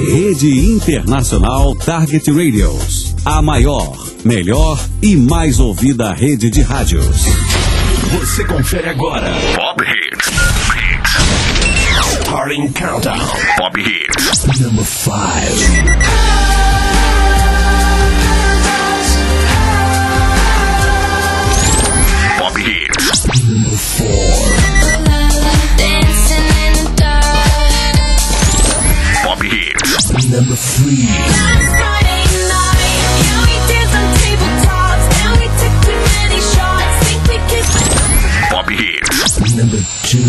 Rede Internacional Target Radios. A maior, melhor e mais ouvida rede de rádios. Você confere agora. Pop Hits. Starting Countdown. Pop Hits. Number 5. Pop Hits. Number 4. Pop Hits. Number 3. Pop Hits. Number 2.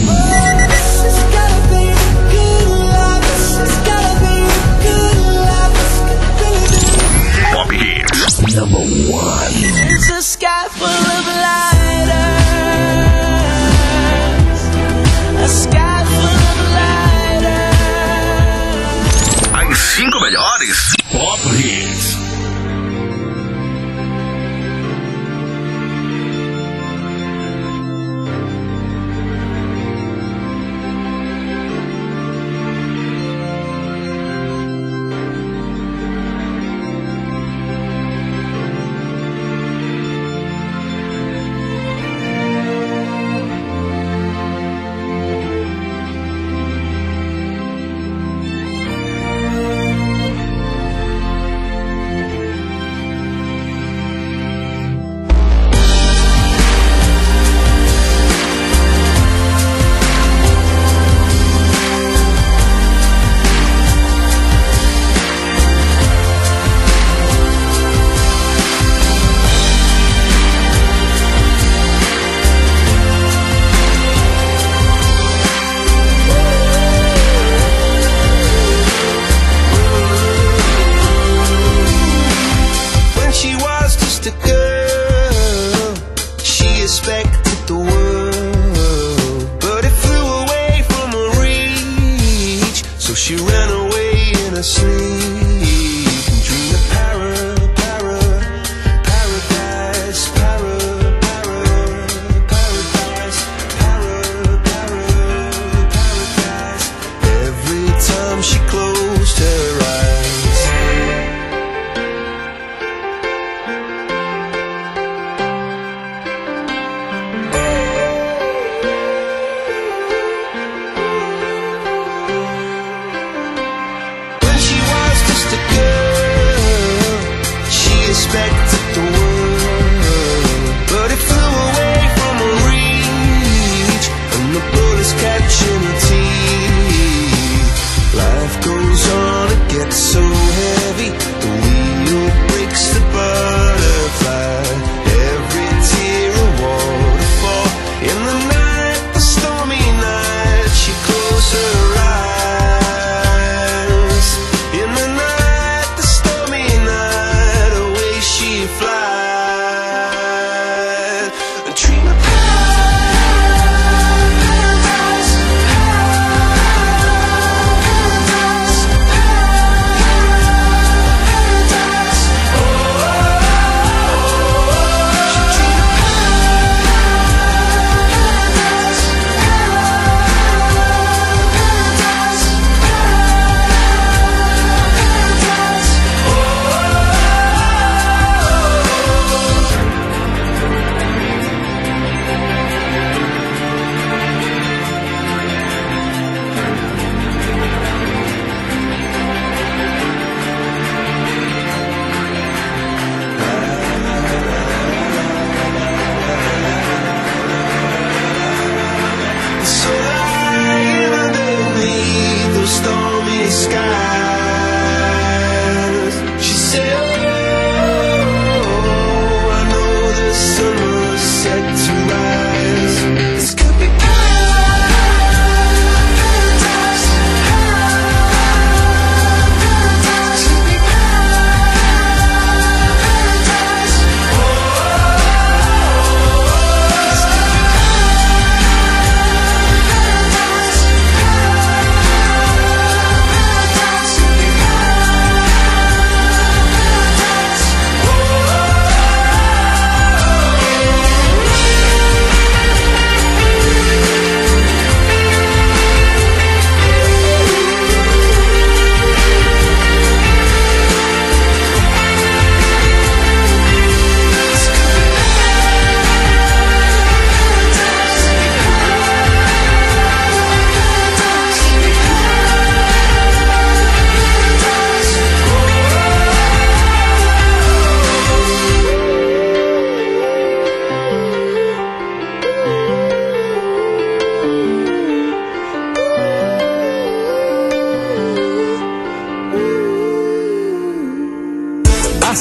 Pop Hits. Number 1. It's a sky full of lighters. A sky full of lighters. As 5 melhores Pop Hits.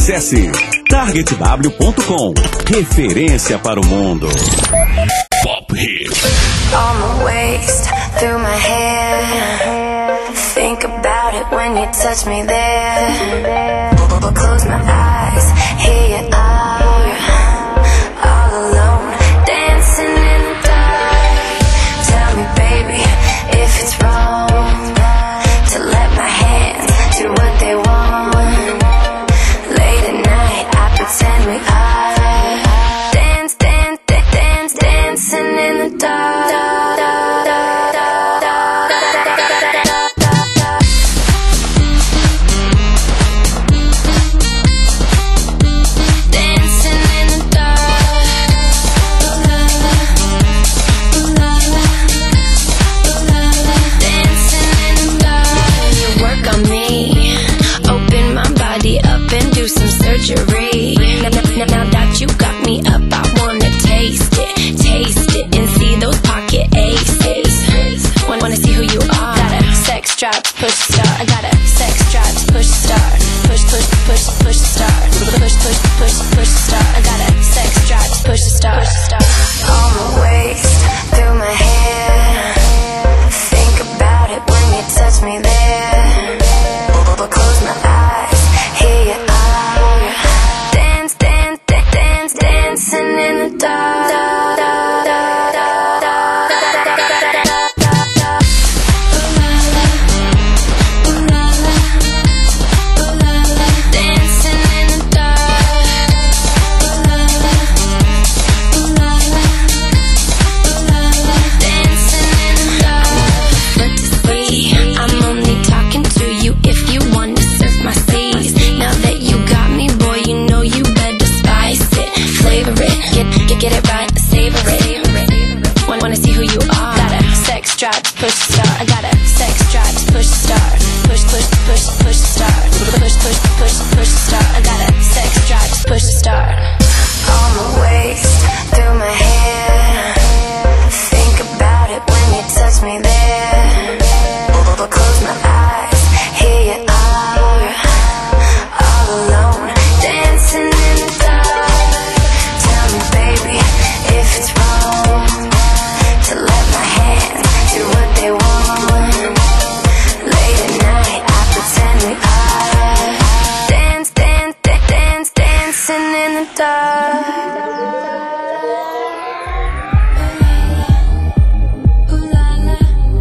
Acesse targetw.com. Referência para o mundo. Pop Hits. On my waist, through my hair. Think about it when you touch me there. Close my eyes, here you are, all alone, dancing in the dark. Tell me, baby, if it's wrong to let my hands do what they want. Late at night, I pretend we are dancing in the dark. Now that you got me up, I wanna taste it, and see those pocket aces. Wanna see who you are? Got a sex drive, push start. I got a sex drive, push start. Push start. Push start. I got a sex drive, push start. On my waist, through my hair. Think about it when you touch me there. Close my eyes, here you are. Dancing in the dark. Get it right, savor it. Wanna see who you are? Got a sex drive, push start. I got a sex drive, push start. Push start. Push start. I got a sex drive, push start. On my waist, through my hair. Think about it when you touch me there. Close my eyes, here you are, all alone, dancing in the dark. Tell me, baby, if it's wrong to let my hands do what they want. Late at night, I pretend we are dancing in the dark.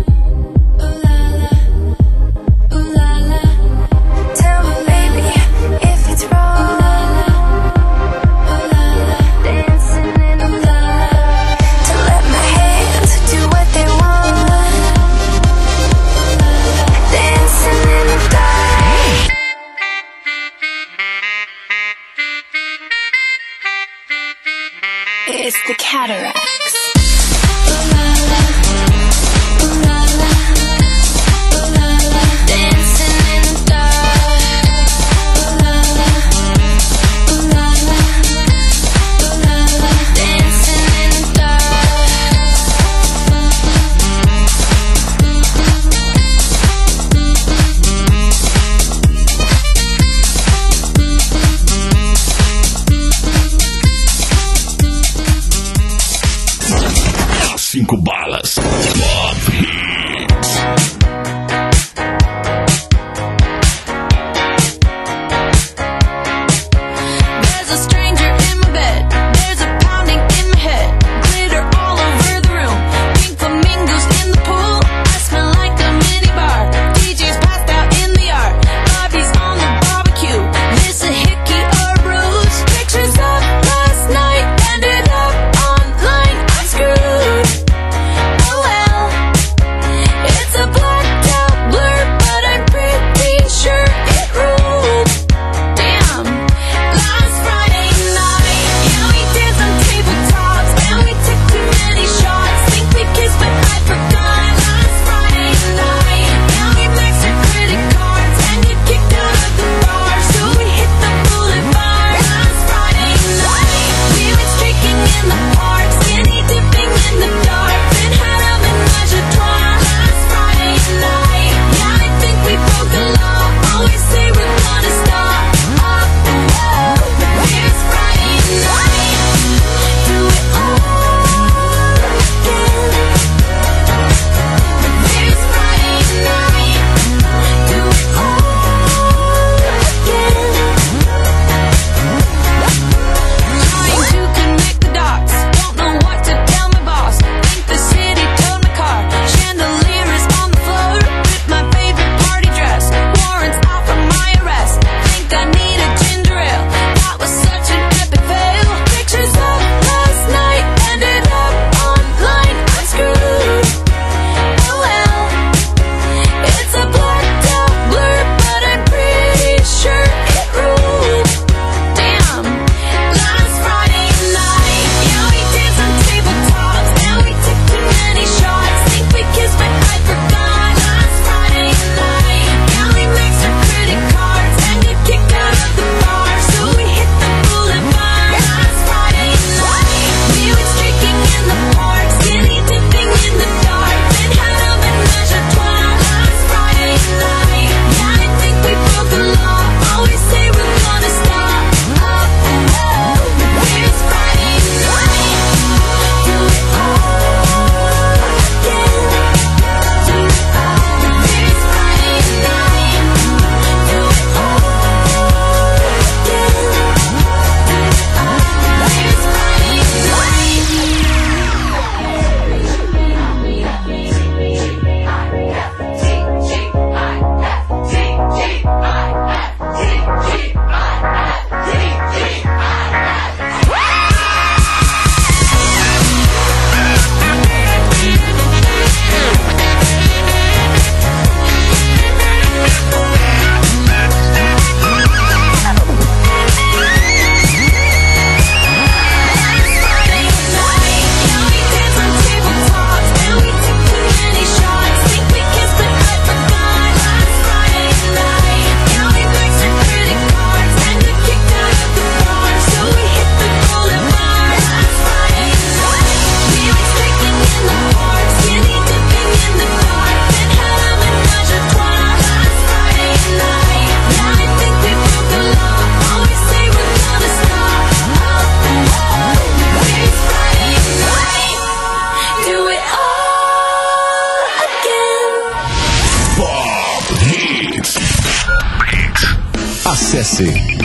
Acesse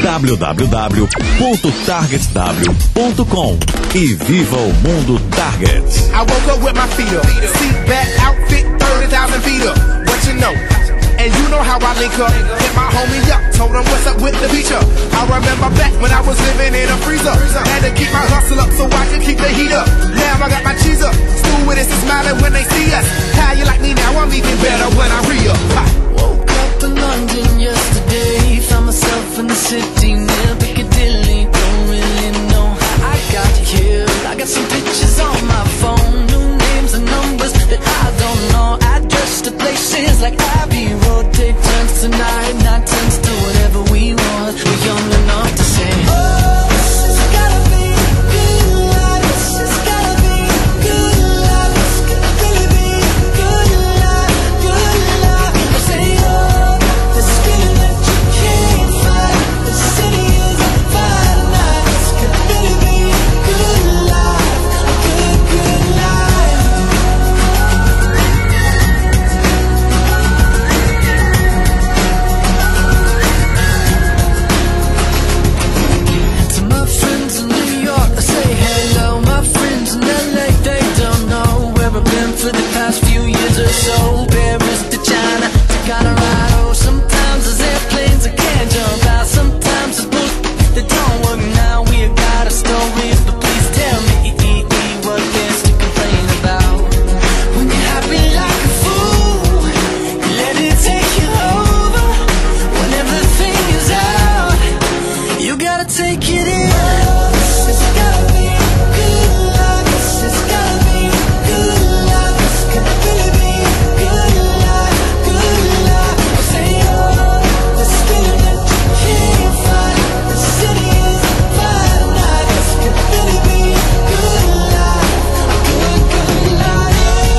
www.targetw.com e viva o mundo Target. I woke up with my feet up, seat back, outfit 30,000 feet up. What you know? And you know how I link up. Hit my homie up, told him what's up with the feature. I remember back when I was living in a freezer. Had to keep my hustle up so I could keep the heat up. Now I got my cheese up. Stewardess is smiling when they see us. How you like me now? I'm even better when I re-up. Woke up in London yesterday. Found myself in the city near Piccadilly. Don't really know how I got here. I got some pictures on my phone, new names and numbers that I don't know. Address to places like Abbey Road. Take turns tonight, not turns to whatever we want. We're young enough to say, oh, this has gotta be good life. This has gotta be good life. This could really be good life, good life. I say, oh, this feeling that you can't fight. The city is on fire tonight. This could really be good life, a good, good life. To my friends in New York, I say hello. My friends in LA, they don't know where I've been for the past few years or so. Paris to China to Colorado. Sometimes there's airplanes I can't jump out. Sometimes there's boats that don't work now. We got our stories, but please tell me what there's to complain about. When you're happy like a fool, you let it take you over. When everything is out, you gotta take it in. This has gotta be good life. This has gotta be good life. This could really be good life, good life. I say, oh, this feeling that you can't fight. The city is on fire tonight. This could really be good life, a good, good life.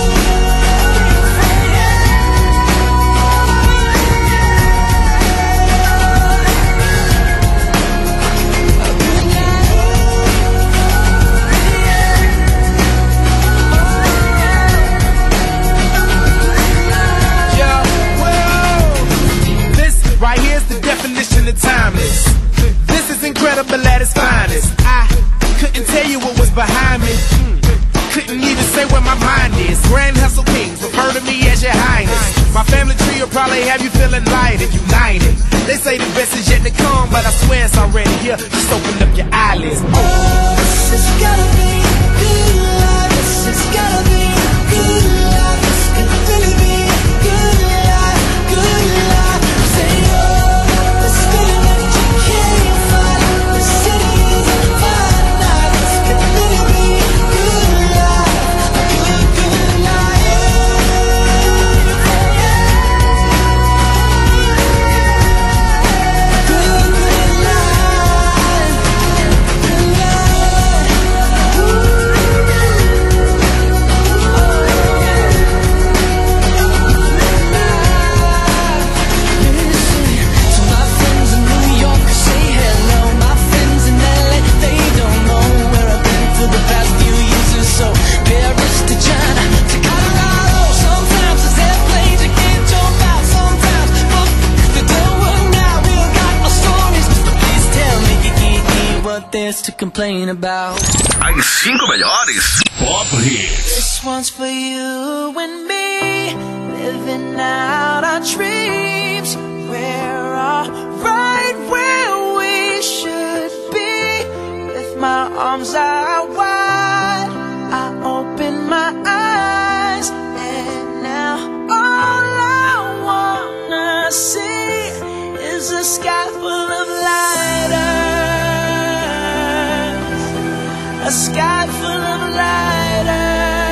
Yeah, well, this right here's the definition of timeless. This is incredible at its finest. I couldn't tell you what was behind me. Couldn't even say where my mind is. Grand Hustle Kings, refer to me as your highness. My family tree will probably have you feeling light and united. They say the best is yet to come, but I swear it's already here. Just open up your eyelids. Oh, this has gotta be good life. This has gotta be good life. This could really be good life, good life. Say, oh, this feeling that you can't fight. The city is on fire tonight. This could really be good life, a good, good life. Good, good life. Good to my friends in New York, say hello. My friends in LA, they don't know where I've been for the past few years or so. Paris to China to Colorado. Sometimes there's airplanes you can't jump out. Sometimes they don't work now. We got our stories, but please tell me what there's to complain about. As 5 melhores Pop Hits. This one's for you and me, living out our dreams. We're all right where we should be. With my arms out wide, I open my eyes, and now all I wanna see is a sky full of lighters, a sky full of lighters.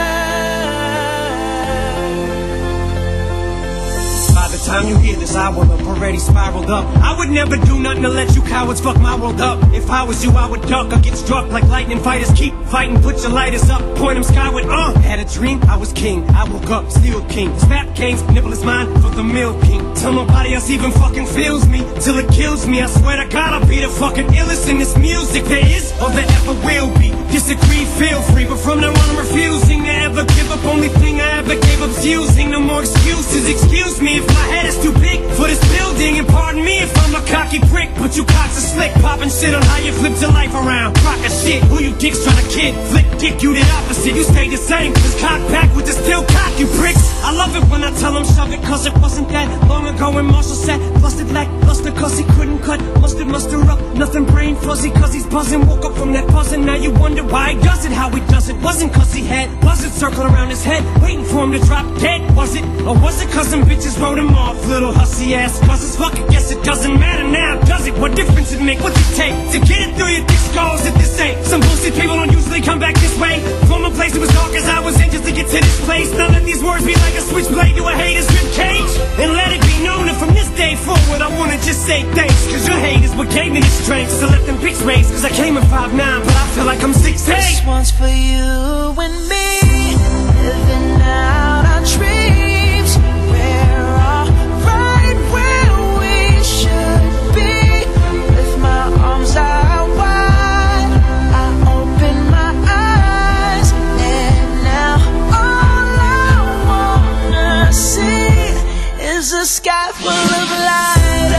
By the time you hear this, I will have already spiraled up. I would never do nothing to let you cowards fuck my world up. If I was you, I would duck or get struck like lightning fighters. Keep fighting, put your lighters up, point them skyward. Had a dream, I was king. I woke up, still king. Snap canes, nibble is mine for the milking. Till nobody else even fucking feels me, till it kills me. I swear to God, I'll be the fucking illest in this music there is or there ever will be. Disagree, feel free, but from now on I'm refusing to ever give up. Only thing I ever gave up's using. No more excuses. Excuse me if my head is too big for this building, and pardon me if I'm I'm a cocky prick, but you cocks are slick. Popping shit on how you flipped your life around. Rock a shit, who you dicks trying to kid? Flick dick, you did opposite. You stayed the same, just cock back with the still cock, you pricks. I love it when I tell them shove it, cause it wasn't that long ago when Marshall said busted like luster cause he couldn't cut. Muster up, nothing brain fuzzy cause he's buzzing. Woke up from that buzzing, now you wonder why he does it, how he does it. Wasn't cause he had buzzards circling around his head, waiting for him to drop dead, was it? Or was it cause some bitches wrote him off? Little hussy ass buzzers, fuck it, guess it doesn't matter now, does it? What difference it make? What's it take to get it through your thick skulls if this ain't some bullshit? People don't usually come back this way. From a place that was dark as I was in just to get to this place. Now let these words be like a switchblade to a hater's ribcage. And let it be known that from this day forward I wanna just say thanks, cause your hate is what gave me the strength. So let them pics raise, cause I came in 5'9", but I feel like I'm 6'8". This one's for you and me, living out our dreams. We're all right where we should be. With my arms out wide, I open my eyes, and now all I wanna see is a sky full of lighters.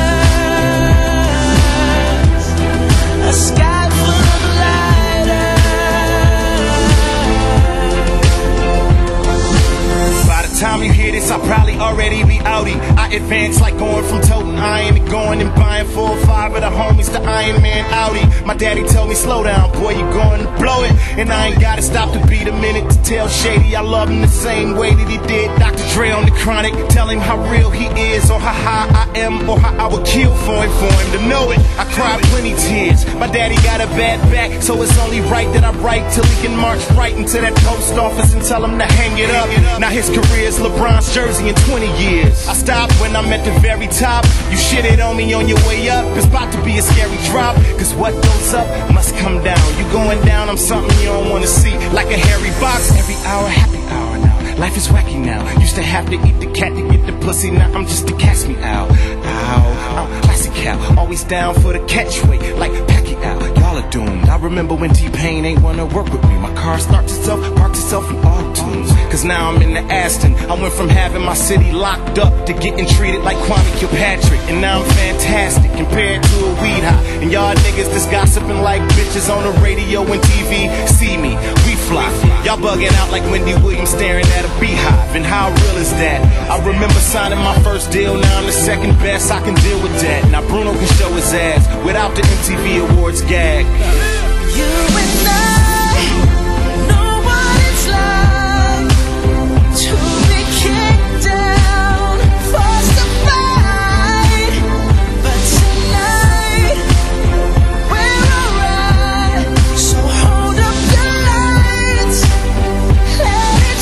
A sky full of lighters. By the time you hear this, I'll probably already be outie. I advance like going from toting iron to going and buying 4 or 5 of the homies the Iron Man Audi. My daddy told me slow down, boy, you going to blow it. And I ain't gotta stop to beat a minute to tell Shady I love him the same way that he did Dr. Dre on the Chronic. Tell him how real he is, or how high I am, or how I would kill for him to know it. I cried plenty tears. My daddy got a bad back, so it's only right that I write till he can march right into that post office and tell him to hang it up. Now his career's LeBron's jersey in 20 years. I stopped when I'm at the very top. You shitted on me on your way up. It's about to be a scary drop, cause what goes up must come down. You going down, I'm something you don't wanna see. Like a hairy box, every hour, happy hour now. Life is wacky now. Used to have to eat the cat to get the pussy. Now I'm just a catch me out. Ow, I'm classic cow. Always down for the catchweight, like Pacquiao. Y'all are doomed. I remember when T-Pain ain't wanna work with me. My car starts itself, parks itself in all tunes. Cause now I'm in the Aston. I went from having my city locked up to getting treated like Kwame Kilpatrick. And now I'm fantastic compared to a weed high. And y'all niggas just gossiping like bitches on the radio and TV. See me, we fly. Y'all bugging out like Wendy Williams staring at a beehive. And how real is that? I remember signing my first deal. Now I'm the second best, I can deal with that. Now Bruno can show his ass without the MTV Awards gag. You and I know what it's like to be kicked down, forced to fight. But tonight we're alright. So hold up the lights, let it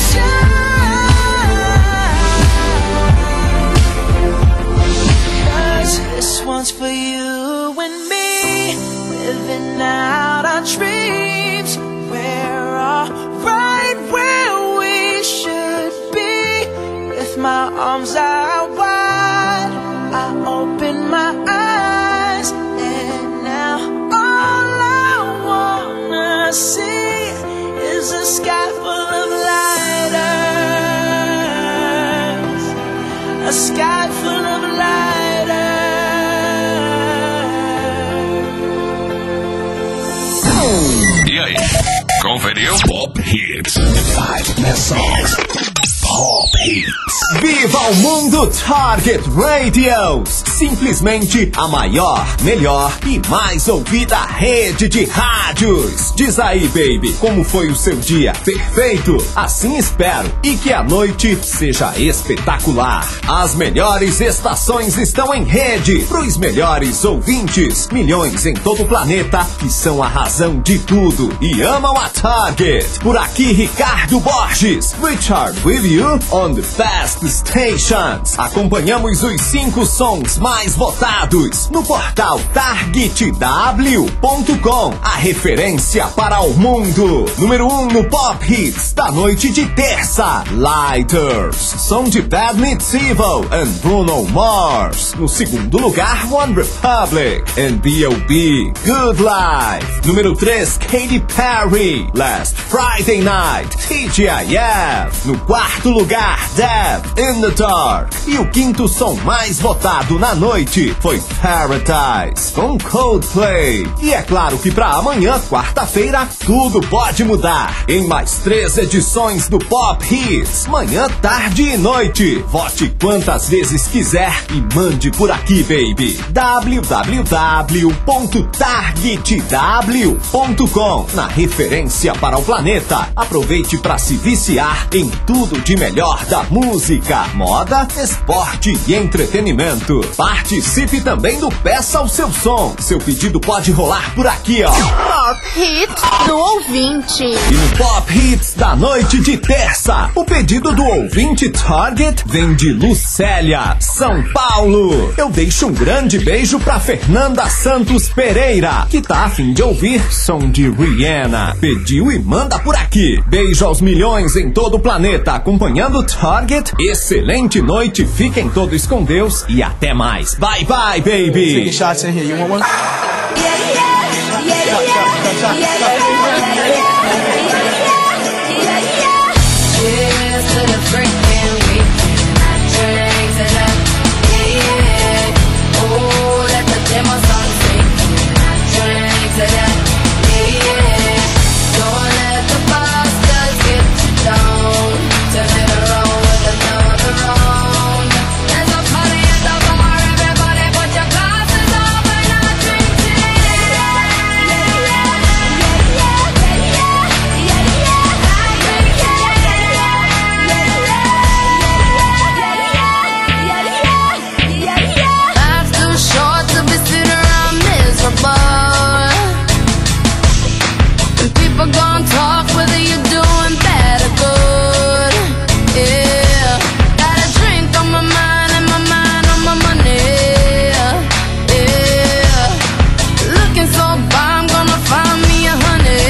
shine. 'Cause this one's for you and me, living out our dreams. We're all right where we should be. With my arms out wide, I open my eyes, and now all I wanna see is a sky full of lighters. A sky full of lighters. E aí, conferiu? Pop Hits. 5 best songs. Pop Hits. Viva o mundo Target Radios! Simplesmente a maior, melhor e mais ouvida rede de rádios. Diz aí, baby, como foi o seu dia? Perfeito? Assim espero. E que a noite seja espetacular. As melhores estações estão em rede pros melhores ouvintes. Milhões em todo o planeta que são a razão de tudo e amam a Target. Por aqui, Ricardo Borges. Richard with you on the best stations. Acompanhamos os 5 sons mais votados no portal targetw.com, a referência para o mundo. Número 1 no Pop Hits da noite de terça, Lighters, som de Bad Meets Evil and Bruno Mars. No segundo lugar, One Republic and B.O.B. Good Life. Número 3, Katy Perry, Last Friday Night, TGIF. No quarto lugar, Deb, In the Dark. E o quinto som mais votado na da noite foi Paradise com Coldplay. E é claro que pra amanhã, quarta-feira, tudo pode mudar. Em mais 3 edições do Pop Hits, manhã, tarde e noite. Vote quantas vezes quiser e mande por aqui, baby. www.targetw.com, na referência para o planeta. Aproveite para se viciar em tudo de melhor da música, moda, esporte e entretenimento. Participe também do Peça o Seu Som. Seu pedido pode rolar por aqui, ó. Pop Hits do ouvinte. E no Pop Hits da noite de terça, o pedido do ouvinte Target vem de Lucélia, São Paulo. Eu deixo um grande beijo pra Fernanda Santos Pereira, que tá a fim de ouvir som de Rihanna. Pediu e manda por aqui. Beijo aos milhões em todo o planeta acompanhando Target. Excelente noite, fiquem todos com Deus e até mais. Bye bye, baby. Taking shots in here, you want one? Cheers to the freaking week. Drink to that, yeah. Oh, let the demo song sing. Drink to that, yeah. Don't let the bastards get you down. Turn it around with another round. There's a party at the bar, everybody put your glasses up and I drink to Life's too short to be sitting around miserable. And people gon' talk whether you're doing bad or good. Yeah, got a drink on my mind and my mind on my money. Yeah, looking so far, I'm gonna find me a honey.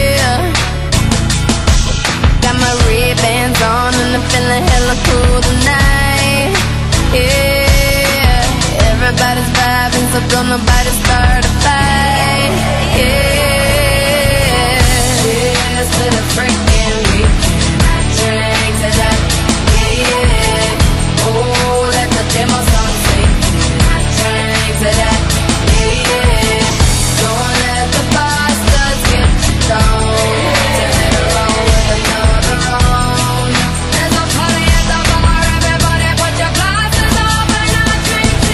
Got my Ray-Bans on and I'm feeling hella cool tonight. Yeah, everybody's vibing, so don't nobody start a fight. Yeah, cheers to the freaking week. Drink to that, yeah. Oh, let the demo song sing. Drink to that, yeah. Don't let the bastards get you down. Turn it around with another round. There's a party at the bar, everybody put your glasses up and I drink to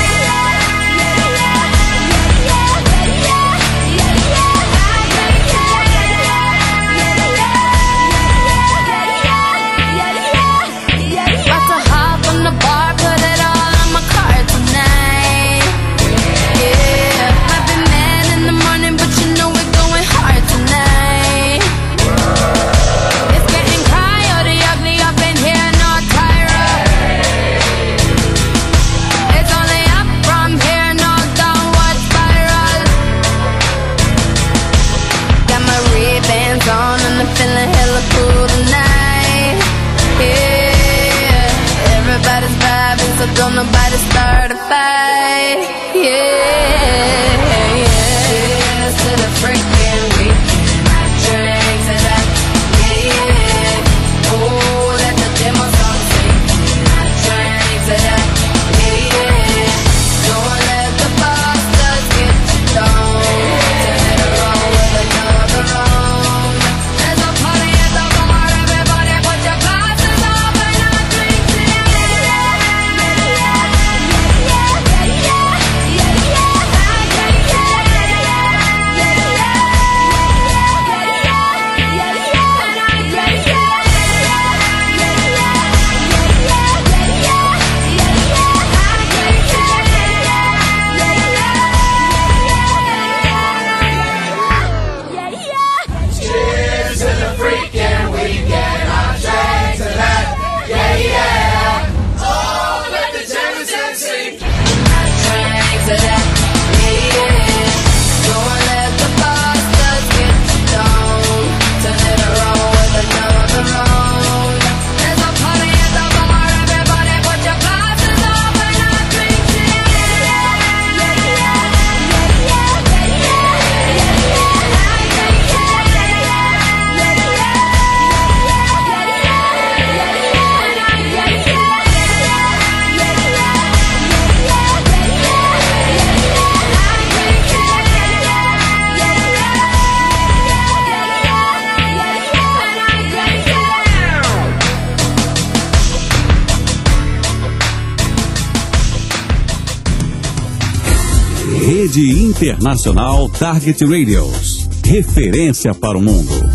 About to hop on the bar, put it all on my card tonight. Yeah, might be mad in the morning, but you know we're going hard tonight. It's getting coyote ugly up in here, no Tyra. It's only up from here, no downward spiral. Got my Ray-Bans on and I'm feeling hella cool tonight. Yeah, everybody's vibing, so don't nobody start a fight. Yeah, cheers to the freaking week. Drink to that, yeah. Oh, let the demo song sing. Drink to that, yeah. Don't let the bastards get you down. Turn it around with another round. There's a party at the bar, everybody put your glasses up and I drink to that. Rede Internacional Target Radios. Referência para o mundo.